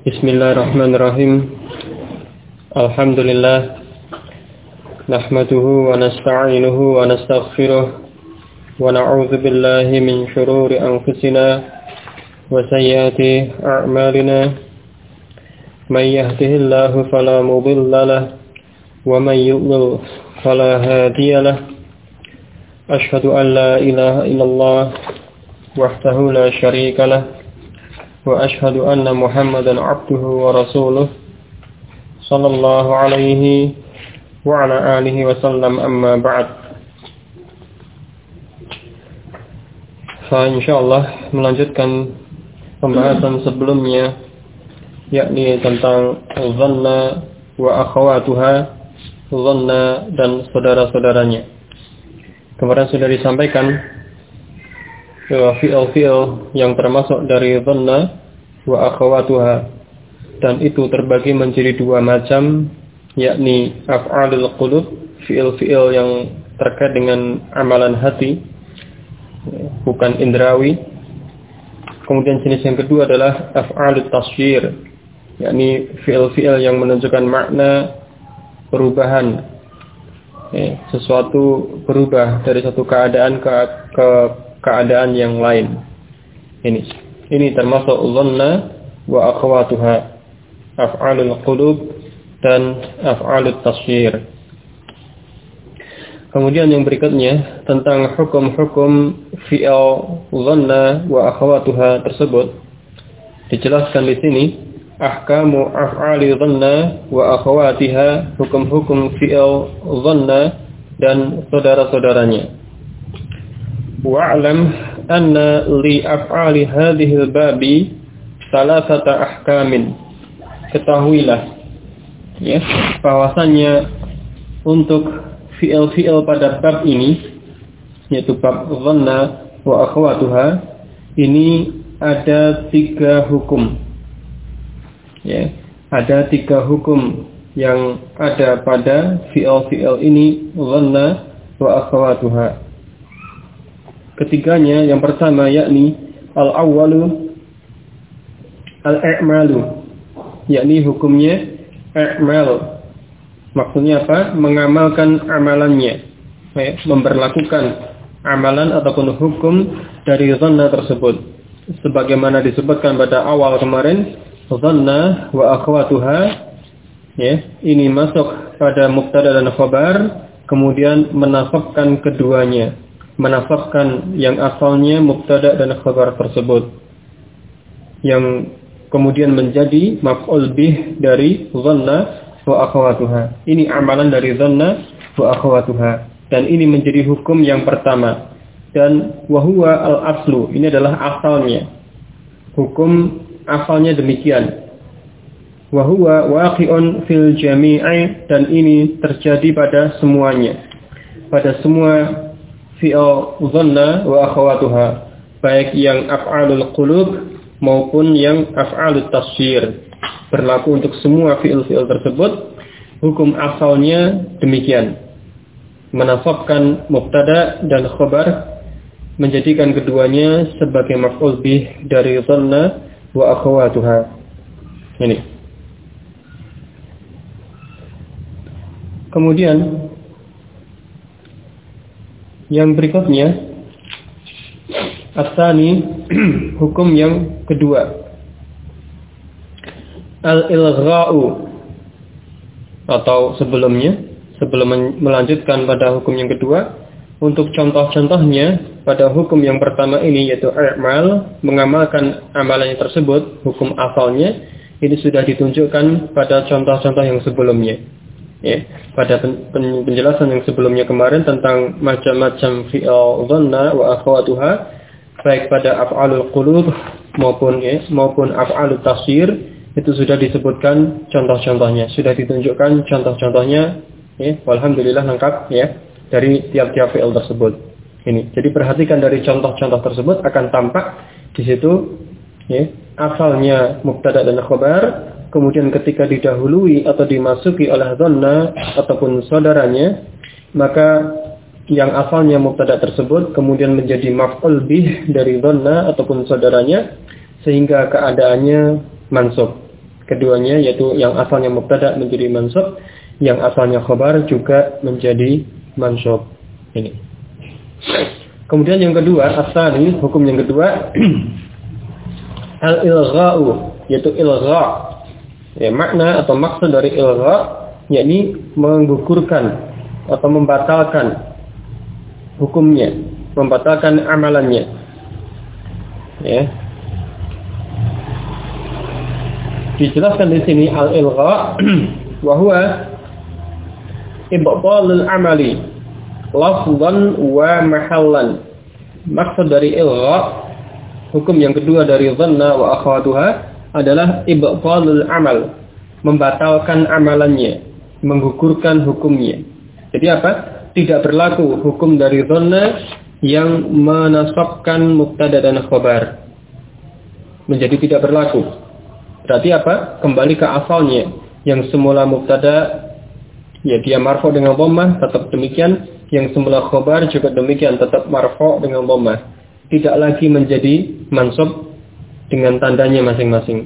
Bismillahirrahmanirrahim. Alhamdulillah. Nahmaduhu wa nasta'inuhu wa nastaghfiruh. Wa na'udzu billahi min shururi anfusina wa sayyiati a'malina. May yahdihillahu fala mudilla lahu wa may yudlil fala hadiya lahu. Ashhadu an la ilaha illallah wahdahu la syarika lahu. Wa ashhadu anna Muhammadan abduhu wa rasuluh sallallahu alaihi wa ala alihi wa sallam, amma ba'd. Insyaallah melanjutkan pembahasan sebelumnya, yakni tentang dhanna wa akhawatuha, dhanna dan saudara-saudaranya. Kemarin sudah disampaikan fi'il yang termasuk dari dhanna wa akhawatuha, dan itu terbagi menjadi dua macam, yakni af'alul qulub, fi'il yang terkait dengan amalan hati, bukan indrawi. Kemudian jenis yang kedua adalah af'alut tasyir, yakni fi'il yang menunjukkan makna perubahan, sesuatu berubah dari satu keadaan ke keadaan yang lain. Ini termasuk dhanna wa akhawatuha, af'alul qulub dan af'alut tasyir. Kemudian yang berikutnya tentang hukum-hukum fi'il dhanna wa akhawatuha tersebut dijelaskan di sini. Ahkamu af'ali dhanna wa akhawatiha, hukum-hukum fi'il dhanna dan saudara-saudaranya. Wa'lam anna li af'ali hadhil babi salasata ahkamin. Ketahuilah, ya, bahwasanya untuk fi'il pada bab ini, yaitu bab dhanna wa akhawatuha, ini ada 3 hukum. Ya, ada 3 hukum yang ada pada fi'il ini, dhanna wa akhawatuha. Ketiganya, yang pertama yakni al-awwalu al-i'malu, yakni hukumnya i'mal. Maksudnya apa? Mengamalkan amalannya, memberlakukan amalan ataupun hukum dari dhanna tersebut. Sebagaimana disebutkan pada awal kemarin, dhanna wa akhwatuha, ya, ini masuk pada mubtada dan khabar, kemudian menasabkan keduanya, menasabkan yang asalnya mubtada dan khabar tersebut, yang kemudian menjadi maf'ul bih dari dhanna wa akhawatuha. Ini amalan dari dhanna wa akhawatuha, dan ini menjadi hukum yang pertama. Dan wahuwa al-aslu, ini adalah asalnya, hukum asalnya demikian. Wahuwa waqi'un fil jami'i, dan ini terjadi pada semuanya, pada semua fi'il dhanna wa akhawatuha, baik yang af'alul qulub maupun yang af'alut tasyir. Berlaku untuk semua fi'il tersebut. Hukum asalnya demikian, menasabkan mubtada dan khabar, menjadikan keduanya sebagai maf'ul bih dari dhanna wa akhawatuha. Ini. Kemudian yang berikutnya, as-tsani, hukum yang kedua, al-ilgha'u, atau sebelum melanjutkan pada hukum yang kedua, untuk contoh-contohnya pada hukum yang pertama ini, yaitu i'mal, mengamalkan amalannya tersebut, hukum asalnya, ini sudah ditunjukkan pada contoh-contoh yang sebelumnya. Ya, pada penjelasan yang sebelumnya kemarin tentang macam-macam fi'il dhanna wa akhawatuha, baik pada af'alul qulub maupun af'alut tasyir, itu sudah disebutkan contoh-contohnya, sudah ditunjukkan contoh-contohnya, ya, walhamdulillah lengkap, ya, dari tiap-tiap fi'il tersebut. Ini. Jadi perhatikan dari contoh-contoh tersebut akan tampak di situ, ya, asalnya mubtada dan khabar. Kemudian ketika didahului atau dimasuki oleh dhanna ataupun saudaranya, maka yang asalnya mubtada tersebut kemudian menjadi maf'ul bih dari dhanna ataupun saudaranya, sehingga keadaannya mansub. keduanya, yaitu yang asalnya mubtada menjadi mansub, yang asalnya khabar juga menjadi mansub. Ini. Kemudian yang kedua, asani, hukum yang kedua, al-ilgha'u, yaitu ilgha'. Ya, makna atau maksud dari ilgha' yakni menggugurkan atau membatalkan hukumnya, membatalkan amalannya. Ya. Dijelaskan di sini al-ilgha' wa huwa ibtalul amali lafzan wa mahallan. Maksud dari ilgha, hukum yang kedua dari dhanna wa akhwatuha adalah ibtalul amal, membatalkan amalannya, menggugurkan hukumnya. Jadi apa? Tidak berlaku hukum dari dhanna yang menasabkan mubtada dan khabar. Menjadi tidak berlaku. Berarti apa? Kembali ke asalnya. Yang semula mubtada, ya dia marfu dengan dhammah, tetap demikian. Yang semula khabar juga demikian, tetap marfu dengan dhammah. Tidak lagi menjadi mansub dengan tandanya masing-masing.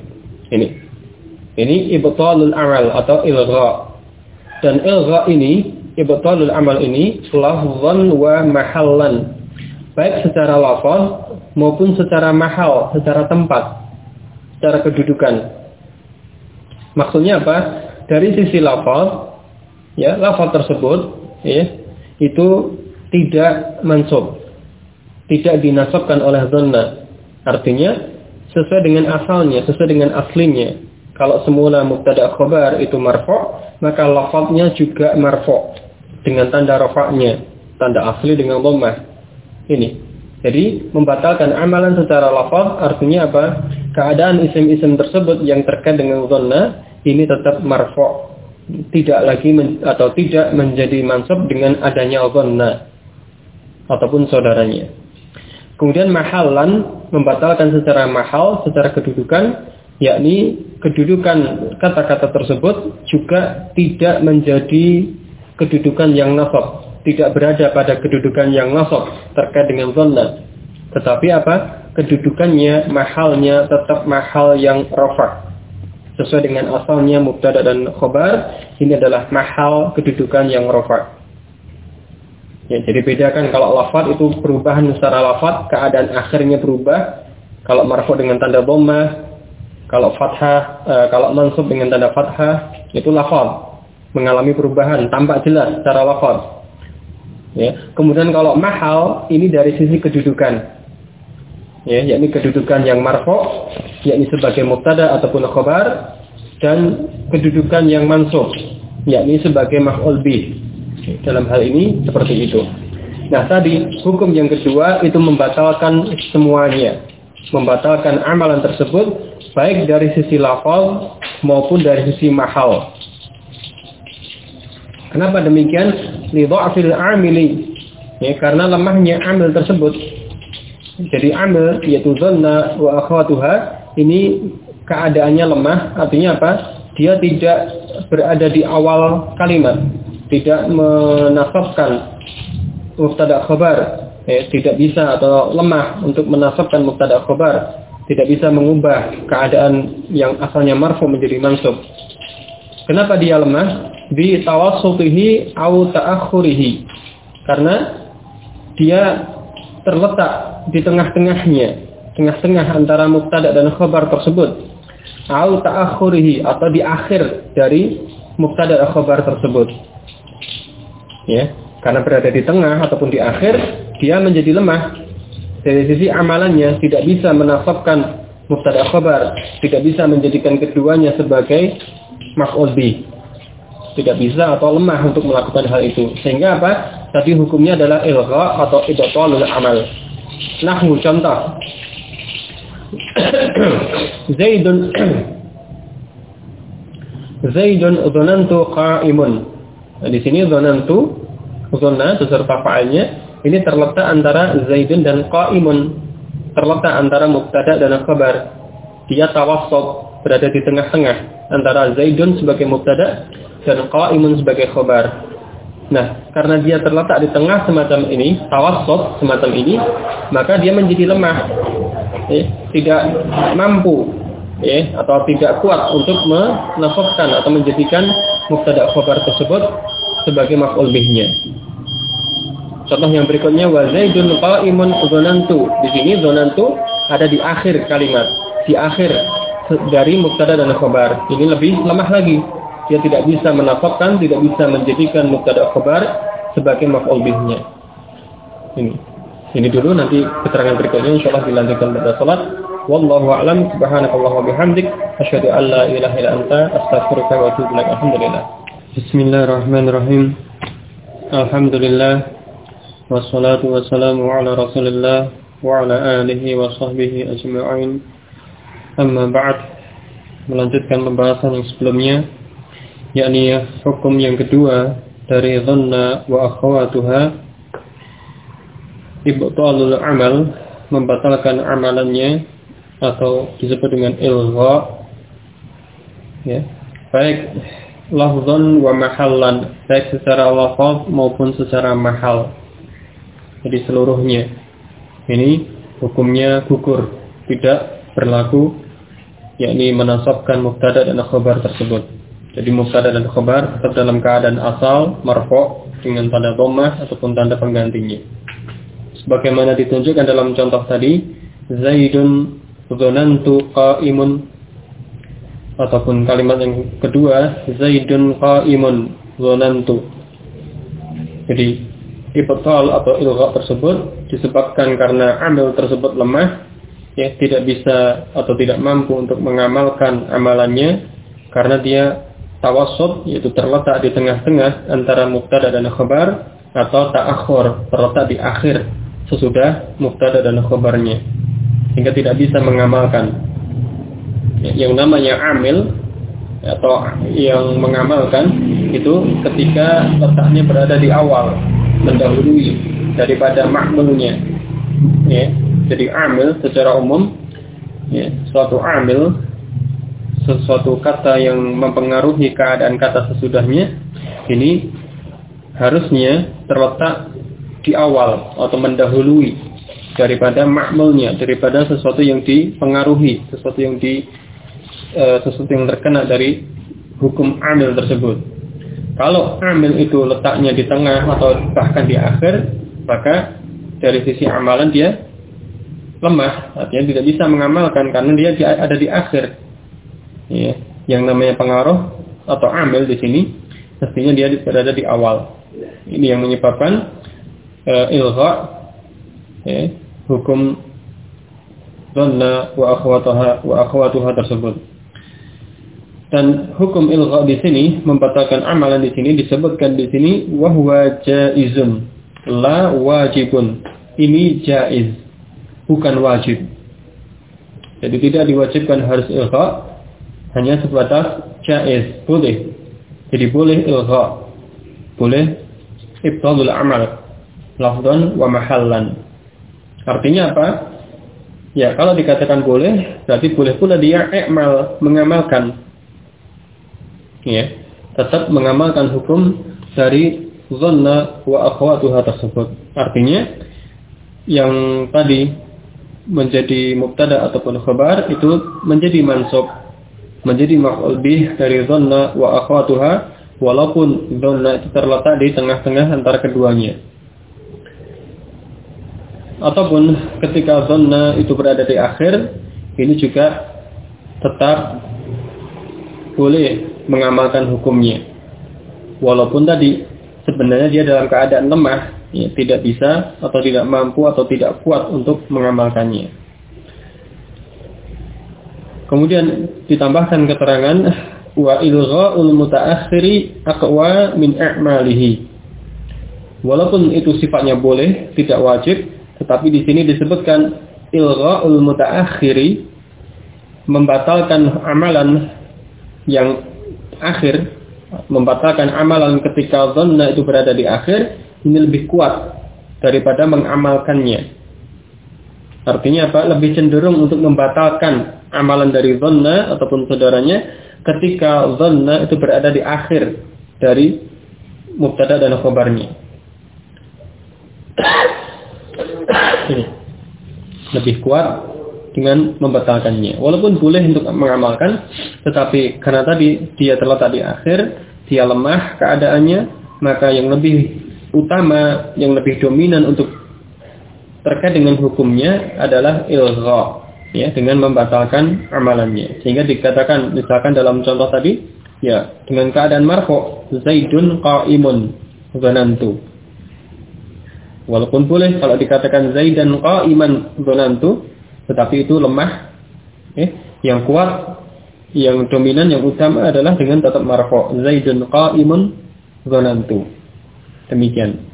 Ini ibtalul amal atau ilgha. Dan ilgha ini, ibtalul amal ini lafzan wa mahallan. Baik secara lafaz maupun secara mahal, secara tempat, secara kedudukan. Maksudnya apa? Dari sisi lafaz, ya, lafaz tersebut, ya, itu tidak mansub, tidak dinasabkan oleh dhanna. Artinya sesuai dengan asalnya, sesuai dengan aslinya. Kalau semula mubtada khabar itu marfu', maka lafaznya juga marfu' dengan tanda rafa'nya, tanda asli dengan dhammah. Ini. Jadi membatalkan amalan secara lafaz artinya apa? Keadaan isim-isim tersebut yang terkait dengan dhanna ini tetap marfu'. Tidak lagi atau tidak menjadi mansub dengan adanya dhanna ataupun saudaranya. Kemudian mahallan, membatalkan secara mahal, secara kedudukan, yakni kedudukan kata-kata tersebut juga tidak menjadi kedudukan yang nasab, tidak berada pada kedudukan yang nasab terkait dengan dhanna. Tetapi apa? Kedudukannya, mahalnya tetap mahal yang rafa'. Sesuai dengan asalnya mubtada dan khabar, ini adalah mahal kedudukan yang rafa'. Ya, jadi bedakan kalau lafaz itu perubahan secara lafaz, keadaan akhirnya berubah. Kalau marfu dengan tanda dhammah, kalau fathah, kalau mansub dengan tanda fathah, itu lafaz mengalami perubahan, tampak jelas secara lafaz. Ya, kemudian kalau mahal ini dari sisi kedudukan. Ya, yakni kedudukan yang marfu, yakni sebagai mubtada ataupun khabar, dan kedudukan yang mansub, yakni sebagai maf'ul bih. Dalam hal ini seperti itu. Nah, tadi hukum yang kedua itu membatalkan semuanya, membatalkan amalan tersebut baik dari sisi lafaz maupun dari sisi mahal. Kenapa demikian? Li dha'fil 'amili. Ya, karena lemahnya amil tersebut. Jadi amil yaitu dhanna wa akhwatuha ini keadaannya lemah, artinya apa? Dia tidak berada di awal kalimat, tidak menasabkan mubtada khabar, tidak bisa atau lemah untuk menasabkan mubtada khabar, tidak bisa mengubah keadaan yang asalnya marfu menjadi mansub. Kenapa dia lemah? Bi tawassutihi au ta'akhurihi. Karena dia terletak di tengah-tengah antara mubtada dan khabar tersebut. Au ta'akhurihi, atau di akhir dari mubtada dan khabar tersebut. Ya, karena berada di tengah ataupun di akhir, dia menjadi lemah. Dari sisi amalannya tidak bisa menasabkan mubtada khabar, tidak bisa menjadikan keduanya sebagai maf'ul bih. Tidak bisa atau lemah untuk melakukan hal itu. Sehingga apa? Tadi hukumnya adalah ilgha atau ibtalul amal. Nahwu, contoh. Zaidun dhanantu qa'imun. Nah, di sini dhanantu, dhanna beserta fa'ilnya ini terletak antara Zaidun dan qa'imun. Terletak antara mubtada dan khabar. Dia tawassut, berada di tengah-tengah antara Zaidun sebagai mubtada dan qa'imun sebagai khabar. Nah, karena dia terletak di tengah semacam ini, tawassut semacam ini, maka dia menjadi lemah. Tidak mampu atau tidak kuat untuk menasabkan atau menjadikan mubtada khabar tersebut sebagai maf'ul bihnya. Contoh yang berikutnya, wa Zaidun qa'imun dzanantu. Di sini dzanantu ada di akhir kalimat, di akhir dari mubtada dan khabar. Ini lebih lemah lagi. Dia tidak bisa menasabkan, tidak bisa menjadikan mubtada khabar sebagai maf'ul bihnya. Ini dulu, nanti keterangan berikutnya insyaallah dilanjutkan pada salat. Wallahu a'lam. Subhanakallah wa bihamdik asyhadu an la ilaha illa anta astaghfiruka wa atubu ilaik. Alhamdulillah. Bismillahirrahmanirrahim. Alhamdulillah wassalatu wassalamu ala Rasulillah wa ala alihi wa sahbihi ajma'in. Amma ba'd. Melanjutkan pembahasan yang sebelumnya, yakni hukum yang kedua dari dhanna wa akhawatuha, ibtalul amal, membatalkan amalannya atau disebut dengan ilgha, baik lafzan wa mahallan, baik secara lafaz maupun secara mahal. Jadi seluruhnya ini hukumnya gugur, tidak berlaku, yakni menasabkan mubtada dan khabar tersebut. Jadi mubtada dan khabar tetap dalam keadaan asal marfu' dengan tanda dhammah ataupun tanda penggantinya. Sebagaimana ditunjukkan dalam contoh tadi, Zaidun dzanantu qa'imun, ataupun kalimat yang kedua, Zaidun qa'imun dzanantu. Jadi ibtal atau ilgha tersebut disebabkan karena amil tersebut lemah, tidak bisa atau tidak mampu untuk mengamalkan amalannya karena dia tawassut, yaitu terletak di tengah-tengah antara mubtada dan khabar, atau ta'akhur, terletak di akhir sesudah mubtada dan khabarnya, sehingga tidak bisa mengamalkan. Yang namanya amil atau yang mengamalkan itu ketika letaknya berada di awal, mendahului daripada ma'mulnya. Jadi amil secara umum, suatu amil, sesuatu kata yang mempengaruhi keadaan kata sesudahnya, ini harusnya terletak di awal atau mendahului daripada ma'mulnya, daripada sesuatu yang dipengaruhi, sesuatu yang terkena dari hukum amil tersebut. Kalau amil itu letaknya di tengah atau bahkan di akhir, maka dari sisi amalan dia lemah, artinya tidak bisa mengamalkan karena dia ada di akhir. Yang namanya pengaruh atau amil di sini mestinya dia berada di awal. Ini yang menyebabkan ilgha, hukum dhanna wa akhawatuha tersebut. Dan hukum ilgha di sini, membatalkan amalan di sini, disebutkan di sini wa huwa jaizun la wajibun. Ini jaiz, bukan wajib. Jadi tidak diwajibkan harus ilgha, hanya sebatas jaiz, boleh. Jadi boleh ilgha, boleh ibtalul amal lafzan wa mahallan. Artinya apa? Ya, kalau dikatakan boleh, berarti boleh pula dia mengamalkan. Tetap mengamalkan hukum dari dhanna wa akhawatuha tersebut. Artinya yang tadi menjadi mubtada ataupun khabar itu menjadi mansub, menjadi maf'ul bih dari dhanna wa akhawatuha, walaupun dhanna itu terletak di tengah-tengah antara keduanya. Ataupun ketika dhanna itu berada di akhir, ini juga tetap boleh mengamalkan hukumnya. Walaupun tadi sebenarnya dia dalam keadaan lemah, tidak bisa atau tidak mampu atau tidak kuat untuk mengamalkannya. Kemudian ditambahkan keterangan wa ilgha'ul mutaakhiri aqwa min a'malihi. Walaupun itu sifatnya boleh, tidak wajib, tetapi di sini disebutkan ilgha'ul mutaakhiri, membatalkan amalan yang akhir, membatalkan amalan ketika dhanna itu berada di akhir, ini lebih kuat daripada mengamalkannya. Artinya apa? Lebih cenderung untuk membatalkan amalan dari dhanna ataupun saudaranya ketika dhanna itu berada di akhir dari mubtada dan khabarnya. Lebih kuat dengan membatalkannya. Walaupun boleh untuk mengamalkan, tetapi karena tadi dia terletak di akhir, dia lemah keadaannya, maka yang lebih utama, yang lebih dominan untuk terkait dengan hukumnya adalah ilgha, ya, dengan membatalkan amalannya. Sehingga dikatakan misalkan dalam contoh tadi, ya, dengan keadaan marfu, Zaidun qa'imun dzanantu. Walaupun boleh kalau dikatakan Zaidan qa'iman dzanantu, tetapi itu lemah. Yang kuat, yang dominan, yang utama adalah dengan tetap marfu, Zaidun qa'imun dzanantu. Demikian.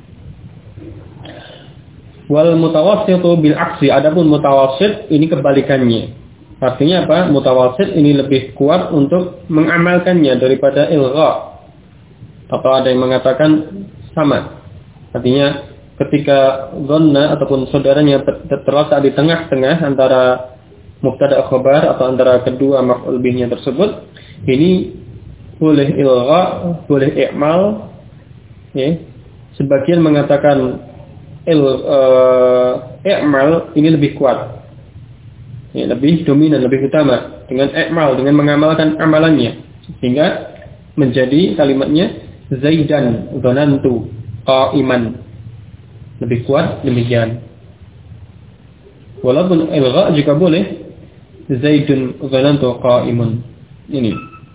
Wal mutawassitu bil aksi. Adapun mutawassit ini kebalikannya. Artinya apa? Mutawassit ini lebih kuat untuk mengamalkannya daripada ilgha. Atau ada yang mengatakan sama. Artinya ketika dhanna ataupun saudaranya terletak di tengah-tengah antara mubtada khabar atau antara kedua maf'ul bihnya tersebut, ini boleh ilgha, boleh i'mal, ya. Sebagian mengatakan i'mal ini lebih kuat, ya, lebih dominan, lebih utama dengan i'mal, dengan mengamalkan amalannya, sehingga menjadi kalimatnya Zaidan dzanantu qa'iman, lebih kuat demikian. Walaupun ilgha juga boleh, Zaidun dzanantu qa'imun ini.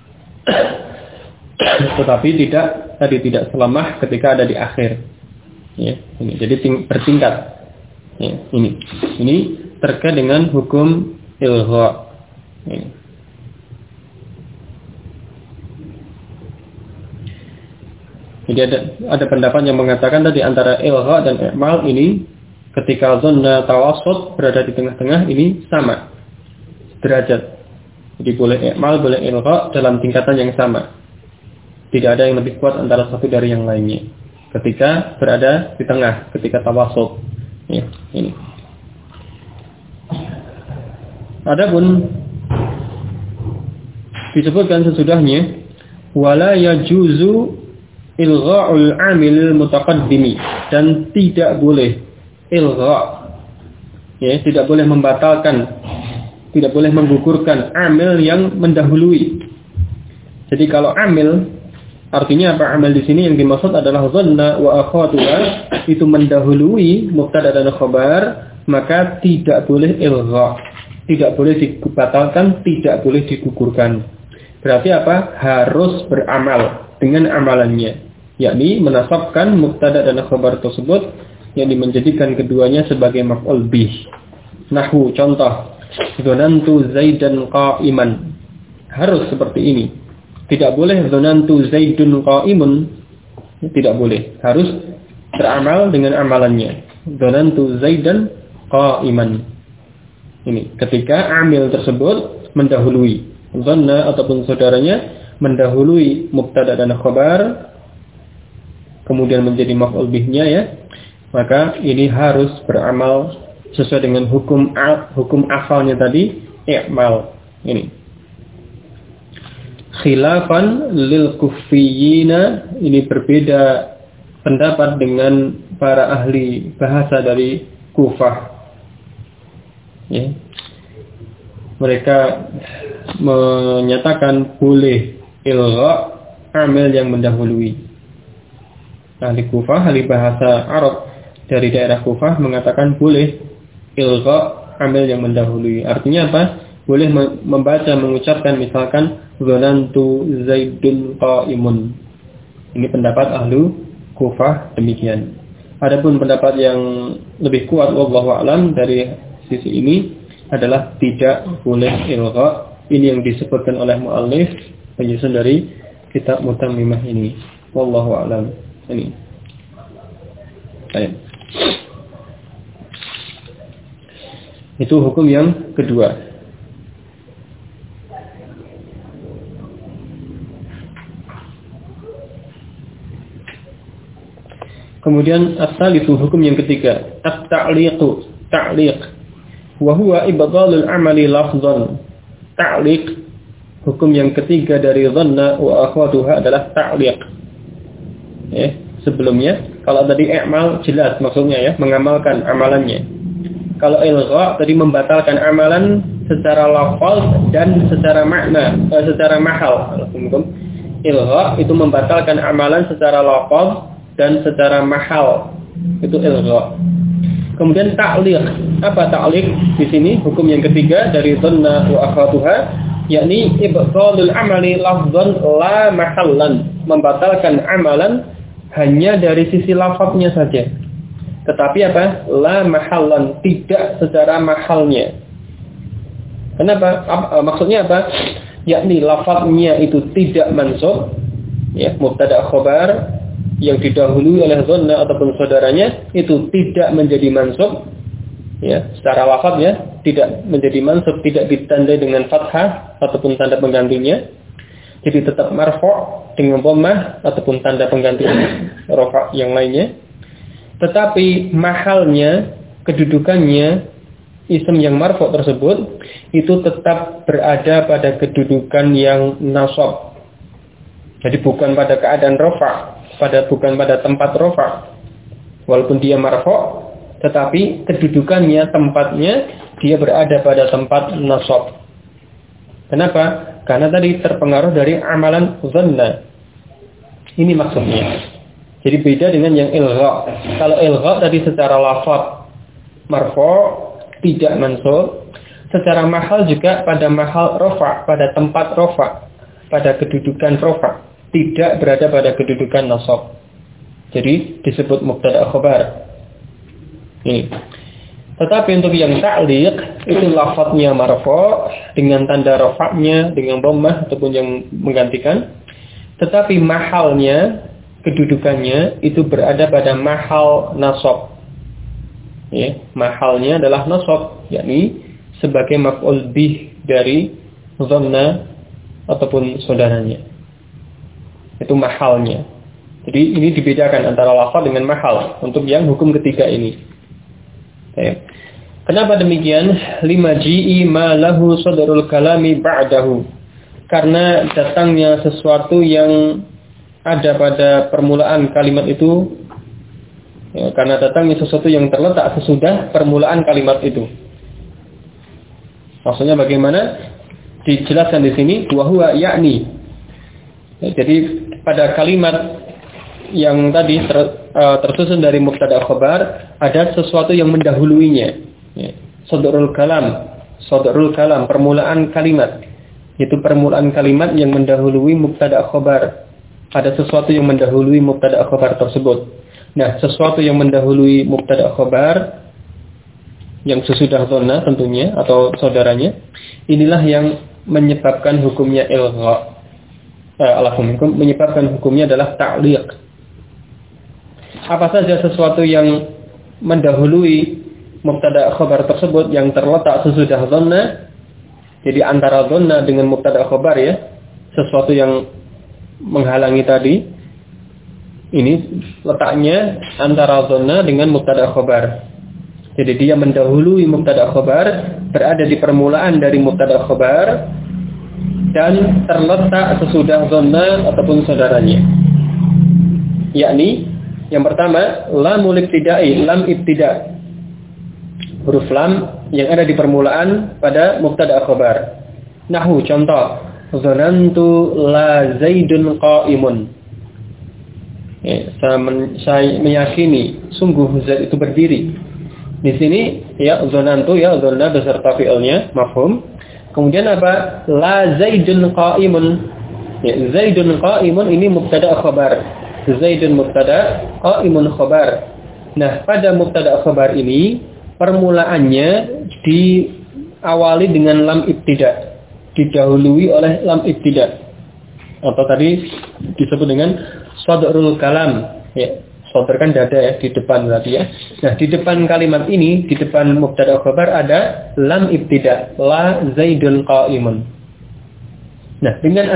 Tetapi tidak selemah ketika ada di akhir. Ya, ini. Jadi bertingkat. Ya, ini terkait dengan hukum ilgha. Ya. Jadi ada pendapat yang mengatakan tadi antara ilgha dan i'mal ini ketika dhanna tawassut berada di tengah-tengah ini sama derajat. Jadi boleh i'mal, boleh ilgha dalam tingkatan yang sama. Tidak ada yang lebih kuat antara satu dari yang lainnya ketika berada di tengah, ketika tawassut. Ya, ini. Adapun disebutkan sesudahnya wala yajuzu ilgha'ul 'amil mutaqaddimi, dan tidak boleh ilgha, ya, tidak boleh membatalkan, tidak boleh menggugurkan amil yang mendahului. Jadi kalau amil, artinya apa amil di sini yang dimaksud adalah dhanna wa akhwatuha, itu mendahului mubtada dan khabar, maka tidak boleh ilgha, tidak boleh dibatalkan, tidak boleh digugurkan. Berarti apa? Harus beramal dengan amalannya, yakni menasabkan mubtada dan khabar tersebut yang menjadikan keduanya sebagai maf'ul bih. Nahwu contoh, dzanantu Zaidan qa'iman. Harus seperti ini. Tidak boleh dzanantu Zaidun qa'imun. Tidak boleh. Harus beramal dengan amalannya. Dzanantu Zaidan qa'iman. Ini ketika amil tersebut mendahului dhanna ataupun saudaranya mendahului mubtada dan khabar, kemudian menjadi maf'ul bihnya, ya, maka ini harus beramal sesuai dengan hukum asalnya tadi, i'mal. Ini khilafan lil kuffiyina, ini berbeda pendapat dengan para ahli bahasa dari Kufah, ya. Mereka menyatakan boleh ilgha amil yang mendahului. Ahli Kufah, ahli bahasa Arab dari daerah Kufah mengatakan boleh ilgha amil yang mendahului. Artinya apa? Boleh membaca, mengucapkan misalkan dzanantu Zaidun qa'imun. Ini pendapat ahli Kufah demikian. Adapun pendapat yang lebih kuat wallahu a'lam dari sisi ini adalah tidak boleh ilgha. Ini yang disebutkan oleh muallif penyusun dari kitab Mutammimah ini. Wallahu a'lam. Ini. Baik. Itu hukum yang kedua. Kemudian as-salisu, hukum yang ketiga, at-ta'liqu, ta'liq. Wa huwa ibdalul amali lafzan. Ta'liq, hukum yang ketiga dari dhanna wa akhwatuha adalah ta'liq. Sebelumnya kalau tadi i'mal jelas maksudnya, ya, mengamalkan amalannya. Kalau ilgha tadi membatalkan amalan secara lafaz dan secara makna, secara mahal. Ilgha itu membatalkan amalan secara lafaz dan secara mahal. Itu ilgha. Kemudian ta'liq. Apa ta'liq? Di sini hukum yang ketiga dari dhanna wa akhatuha, yakni ibtalul amali lafdhan la mahallan. Membatalkan amalan hanya dari sisi lafaznya saja. Tetapi apa? La mahallan, tidak secara mahalnya. Kenapa? Maksudnya apa? Yakni lafaznya itu tidak mansub, ya, mubtada khabar yang didahului oleh dhanna ataupun saudaranya itu tidak menjadi mansub, ya, secara lafaz ya, tidak menjadi mansub, tidak ditandai dengan fathah ataupun tanda penggantinya. Jadi tetap marfu' dengan dhammah ataupun tanda pengganti rafa' yang lainnya. Tetapi mahalnya, kedudukannya isim yang marfu' tersebut itu tetap berada pada kedudukan yang nasab. Jadi bukan pada keadaan rafa', bukan pada tempat rafa'. Walaupun dia marfu', tetapi kedudukannya, tempatnya dia berada pada tempat nasab. Kenapa? Karena tadi terpengaruh dari amalan dhanna. Ini maksudnya. Jadi beda dengan yang ilgha. Kalau ilgha tadi secara lafaz marfu', tidak mansub. Secara mahal juga pada mahal rafa', pada tempat rafa', pada kedudukan rafa', tidak berada pada kedudukan nasab. Jadi disebut mubtada khabar. Ini. Tetapi untuk yang ta'liq itu lafadznya marfu' dengan tanda rafa'nya dengan dhammah ataupun yang menggantikan. Tetapi mahalnya, kedudukannya itu berada pada mahal nasab. Ya, mahalnya adalah nasab, yakni sebagai maf'ul bih dari dhanna ataupun saudaranya. Itu mahalnya. Jadi ini dibedakan antara lafaz dengan mahal untuk yang hukum ketiga ini. Ya. Kenapa demikian? Limaji'i ma lahu sadarul kalami ba'dahu. Karena datangnya sesuatu yang ada pada permulaan kalimat itu, ya, karena datangnya sesuatu yang terletak sesudah permulaan kalimat itu. Maksudnya bagaimana? Dijelaskan di sini wa huwa yakni. Ya, jadi pada kalimat yang tadi tersusun dari mubtada khabar ada sesuatu yang mendahuluinya. Ya. Sadrul kalam, permulaan kalimat. Itu permulaan kalimat yang mendahului mubtada khabar. Ada sesuatu yang mendahului mubtada khabar tersebut. Nah, sesuatu yang mendahului mubtada khabar yang sesudah dhanna tentunya atau saudaranya, inilah yang menyebabkan hukumnya ilgha. Menyebabkan hukumnya adalah ta'liq. Apa saja sesuatu yang mendahului mubtada khabar tersebut yang terletak sesudah dhanna. Jadi antara dhanna dengan mubtada khabar ya, sesuatu yang menghalangi tadi ini letaknya antara dhanna dengan mubtada khabar. Jadi dia mendahului mubtada khabar, berada di permulaan dari mubtada khabar dan terletak sesudah dhanna ataupun saudaranya. Yakni yang pertama lamul ibtida'i, lam ibtida'. Huruf lam yang ada di permulaan pada mubtada khabar. Nahwu contoh, zanantu la zaidun qa'imun. Ya, saya meyakini sungguh Zaid itu berdiri. Di sini ya zanantu ya dhanna beserta fi'ilnya mafhum. Kemudian apa? La zaidun qa'imun. Ya, zaidun qa'imun ini mubtada khabar. Zaidun mubtada, qa'imun khabar. Nah, pada mubtada khabar ini permulaannya diawali dengan lam ibtida, didahului oleh lam ibtida. Atau tadi disebut dengan sadrul kalam, ya. Sadr kan dada ya, di depan berarti ya. Nah, di depan kalimat ini, di depan mubtada khabar ada lam ibtida, la zaidun qa'imun. Nah, dengan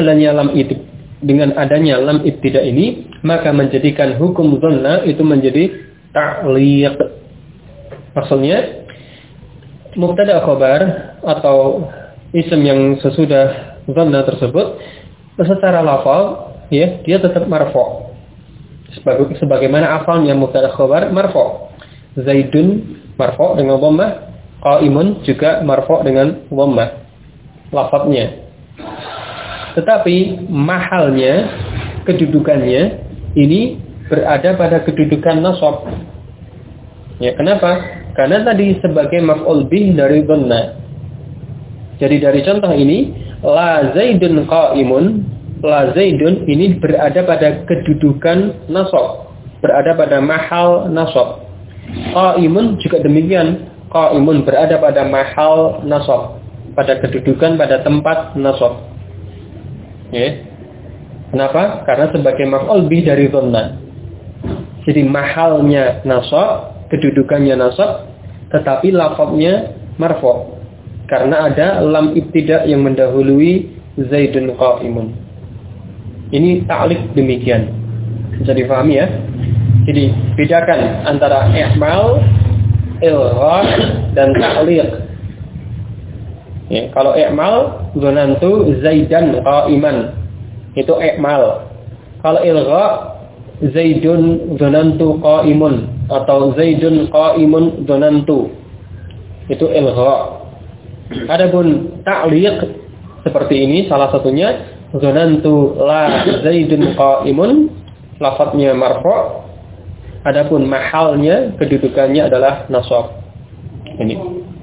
adanya lam ibtida ini, maka menjadikan hukum dhanna itu menjadi ta'liq. Maksudnya mubtada khabar atau isim yang sesudah dhanna tersebut secara lafaz ya dia tetap marfu'. Sebagaimana asalnya mubtada khabar marfu'. Zaidun marfu' dengan dhammah, Qaimun juga marfu' dengan dhammah lafadznya. Tetapi mahalnya, kedudukannya ini berada pada kedudukan nasab. Ya, kenapa? Karena tadi sebagai maf'ul bih dari dhanna. Jadi dari contoh ini, la zaidun qa'imun, la zaidun ini berada pada kedudukan nasab, berada pada mahal nasab. Qa'imun juga demikian, qa'imun berada pada mahal nasab, pada kedudukan, pada tempat nasab. Ya. Kenapa? Karena sebagai maf'ul bih dari dhanna. Jadi mahalnya nasab, kedudukannya nasab, tetapi lafadznya marfu'. Karena ada lam ibtida yang mendahului zaidun qa'imun. Ini ta'liq demikian. Bisa difahami ya? Jadi bedakan antara i'mal, ilgha dan ta'liq. Ya, kalau i'mal, dzanantu zaidan qa'iman. Itu i'mal. Kalau ilgha, zaidun dzanantu qa'imun atau zaidun qa'imun dzanantu. Itu ilgha. Adapun ta'liq seperti ini salah satunya dzanantu la zaidun qa'imun, lafadznya marfu'. Adapun mahalnya, kedudukannya adalah nasab. Ini.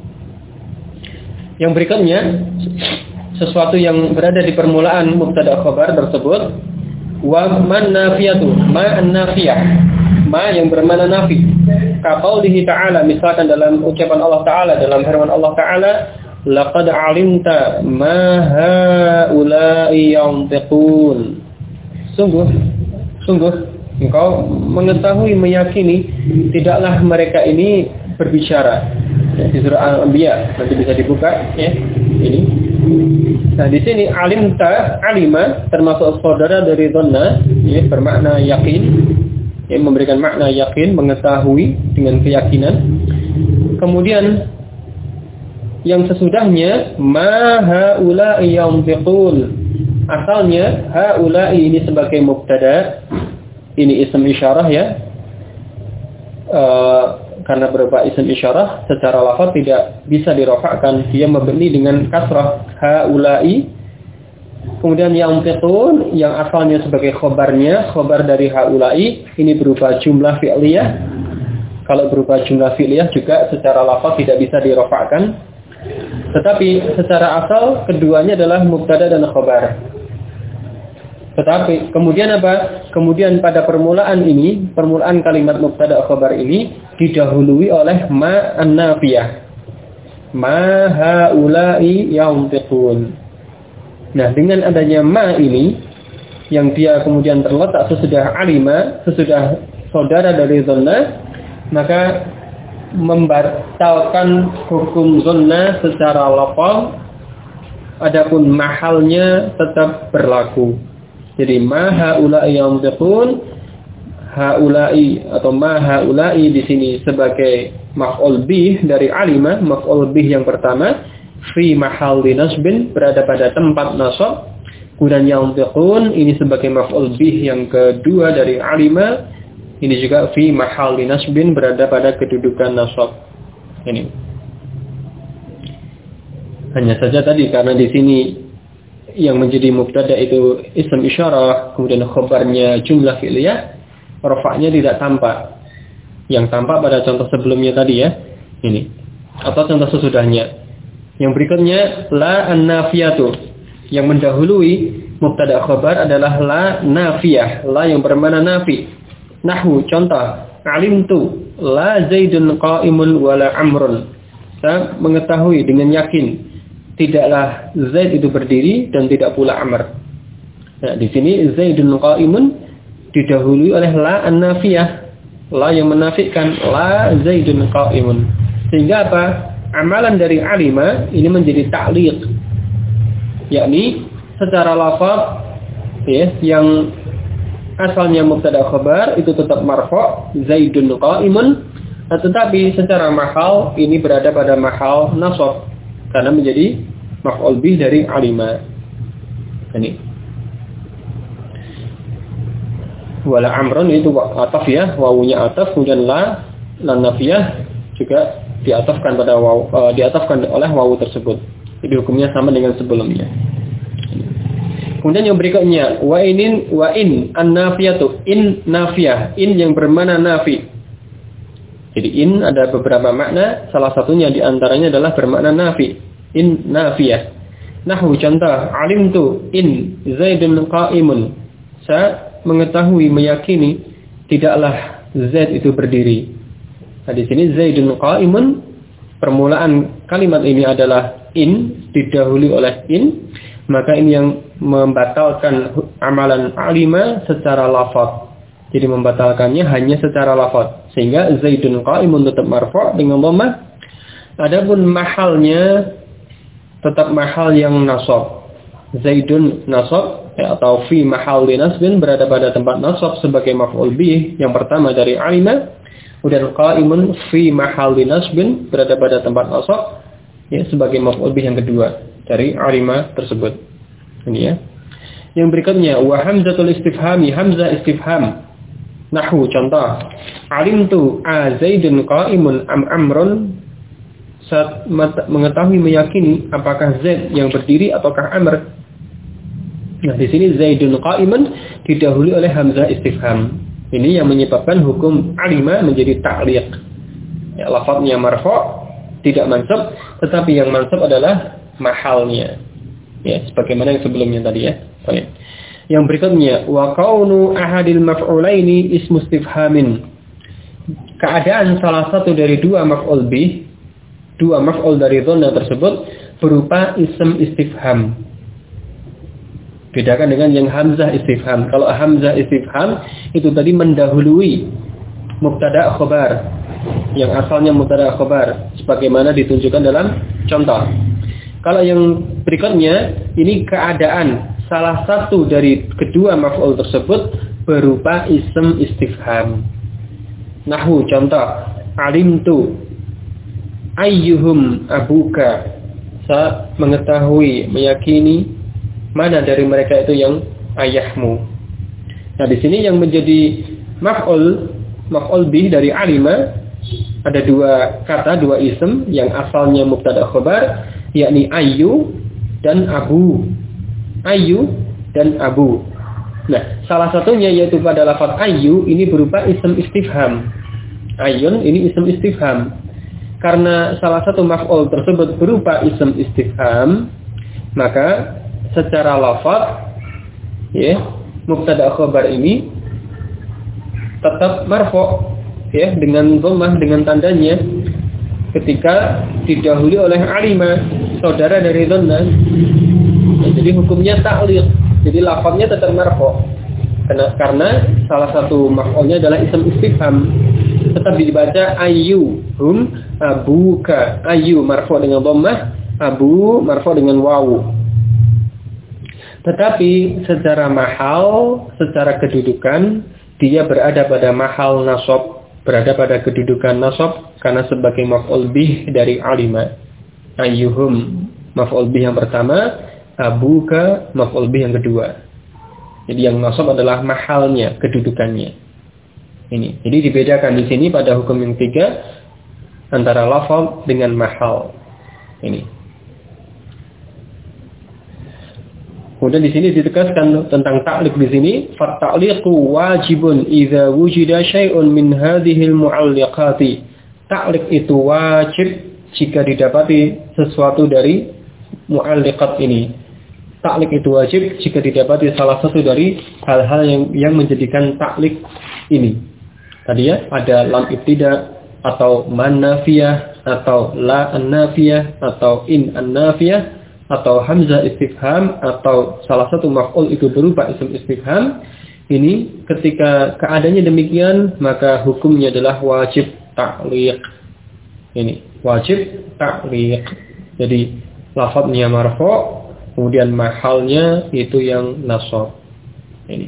Yang berikutnya, sesuatu yang berada di permulaan mubtada khabar tersebut, wa man nafiyatu, ma an-nafiyah, ma yang bermakna nafi. Kaqaulihi ta'ala, misalkan dalam ucapan Allah Ta'ala, dalam firman Allah Ta'ala, laqad 'alimta ma haula'i yantiqun. Sungguh engkau mengetahui, meyakini tidaklah mereka ini berbicara. Ya, di surah Al-Anbiya nanti bisa dibuka ya. Ini. Nah, di sini alimta, alima termasuk saudara dari dhanna, ya, bermakna yakin, ya, memberikan makna yakin, mengetahui dengan keyakinan. Kemudian yang sesudahnya ma haula'i yantiqun. Asalnya haula'i ini sebagai mubtada, ini isim isyarah ya. Karena berupa isim isyarah, secara lafaz tidak bisa dirofakkan, dia mabni dengan kasrah haula'i. Kemudian yantiqun yang asalnya sebagai khobarnya, khobar dari haula'i, ini berupa jumlah fi'liyah. Kalau berupa jumlah fi'liyah juga secara lafaz tidak bisa dirofakkan. Tetapi secara asal keduanya adalah mubtada dan khobar. Tetapi kemudian apa? Kemudian pada permulaan ini, permulaan kalimat mubtada khobar ini didahului oleh ma an-nafiyah. Ma haula'i yantiqun. Nah, dengan adanya ma ini yang dia kemudian terletak sesudah alima, sesudah saudara dari dhanna, maka membatalkan hukum dhanna secara lafaz, adapun mahalnya tetap berlaku. Jadi ma haula'i yantiqun, haula'i atau ma haula'i di sini sebagai maf'ul bih dari alima, maf'ul bih yang pertama, fi mahalli nasbin, berada pada tempat nasab. Kemudian yantiqun ini sebagai maf'ul bih yang kedua dari alima, ini juga fi mahalli nasbin, berada pada kedudukan nasab. Ini. Hanya saja tadi karena di sini yang menjadi mubtada itu isim isyarah, kemudian khabarnya jumlah fi'liyah, rafa'nya tidak tampak. Yang tampak pada contoh sebelumnya tadi ya. Ini. Atau contoh sesudahnya. Yang berikutnya la an-nafiyatu. Yang mendahului mubtada khabar adalah la nafiyah, la yang bermakna nafi. Nahwu contoh, alimtu la zaidun qa'imun wala amrun. Saya mengetahui dengan yakin tidaklah Zaid itu berdiri dan tidak pula Amr. Nah, di sini Zaidun qa'imun didahului oleh la an-nafiyah, la yang menafikan la Zaidun qa'imun. Sehingga apa? Amalan dari alima ini menjadi ta'liq. Yakni secara lafaz ya, yang asalnya mubtada khabar itu tetap marfu' Zaidun qa'imun, tetapi secara mahal ini berada pada mahal nasab karena menjadi maf'ul bih dari alima. Ini. Wala amrun itu ataf ya, wawunya ataf, kemudian la nafiyah juga diatafkan pada wawu, diatafkan oleh wawu tersebut. Jadi hukumnya sama dengan sebelumnya. Kemudian yang berikutnya wa in an-nafiyatu, in nafiyah, in yang bermakna nafi. Jadi in ada beberapa makna, salah satunya di antaranya adalah bermakna nafi. In nafiyah. Nahwu contoh, alimtu in Zaidun qa'imun. Saya mengetahui, meyakini tidaklah Zaid itu berdiri. Nah, di sini Zaidun qa'imun, permulaan kalimat ini adalah in, didahului oleh in, maka ini yang membatalkan amalan alima secara lafaz. Jadi membatalkannya hanya secara lafaz. Sehingga Zaidun qa'imun tetap marfu' dengan dhammah. Adapun mahalnya tetap mahal yang nasab. Zaidun nasab atau fi mahalli nasbin, berada pada tempat nasab sebagai maf'ul bih yang pertama dari alima. Kemudian qa'imun fi mahalli nasbin, berada pada tempat nasab ya sebagai maf'ul bih yang kedua dari alima tersebut. Ini ya. Yang berikutnya wa hamzatul istifhami, hamzah istifham. Nahwu contoh, alimtu a Zaidun qa'imun am amrun. Saat mengetahui, meyakini apakah Zaid yang berdiri ataukah Amr. Nah, di sini Zaidun qa'iman didahului oleh hamzah istifham. Ini yang menyebabkan hukum alima menjadi ta'liq. Ya, lafadznya marfu', tidak mansab, tetapi yang mansab adalah mahalnya. Ya, sebagaimana yang sebelumnya tadi ya. Baik. Yang berikutnya wa kaunu ahadil maf'ulaini ismu istifhamin. Keadaan salah satu dari dua maf'ul bih, dua maf'ul dari dhanna tersebut berupa ism istifham. Bedakan dengan yang hamzah istifham. Kalau hamzah istifham itu tadi mendahului mubtada' khobar, yang asalnya mubtada' khobar, sebagaimana ditunjukkan dalam contoh. Kalau yang berikutnya, ini keadaan salah satu dari kedua maf'ul tersebut berupa ism istifham. Nahwu contoh, alimtu ayyuhum abuka. Saya mengetahui, meyakini mana dari mereka itu yang ayahmu. Nah, di sini yang menjadi maf'ul bih dari alima ada dua kata, dua ism yang asalnya mubtada' khobar, yakni ayyu dan abu. Ayyu dan abu. Nah, salah satunya yaitu pada lafaz ayyu ini berupa ism istifham. Ayyun ini ism istifham. Karena salah satu maf'ul tersebut berupa ism istifham, maka secara lafaz ya, mubtada' khabar ini tetap marfu' ya, dengan dhammah, dengan tandanya ketika didahului oleh alima, saudara dari dhanna. Jadi hukumnya ta'liq. Jadi lafaznya tetap marfu'. Karena salah satu maf'ulnya adalah ism istifham. Tetap dibaca ayyuhum abuka. Ayyu marfu' dengan dhammah, abu marfu' dengan wawu. Tetapi secara mahal, secara kedudukan, dia berada pada mahal nasab, berada pada kedudukan nasab karena sebagai maf'ul bih dari alima. Ayyuhum maf'ul bih yang pertama, abuka maf'ul bih yang kedua. Jadi yang nasab adalah mahalnya, kedudukannya. Ini. Jadi dibedakan di sini pada hukum yang tiga antara lafaz dengan mahal. Ini. Kemudian di sini ditegaskan tentang ta'liq di sini, fa ta'liqu wajibun idza wujida syai'un min hadhil mu'alliqati. Ta'liq itu wajib jika didapati sesuatu dari mu'alliqat ini. Ta'liq itu wajib jika didapati salah satu dari hal-hal yang menjadikan ta'liq ini. Tadi ya, ada lam ibtida atau man nafiyah atau la an-nafiyah atau in an-nafiyah atau hamzah istifham atau salah satu maf'ul itu berupa ism istifham. Ini ketika keadaannya demikian, maka hukumnya adalah wajib ta'liq. Ini wajib ta'liq. Jadi lafadznya marfu', kemudian mahalnya itu yang nasab. Ini.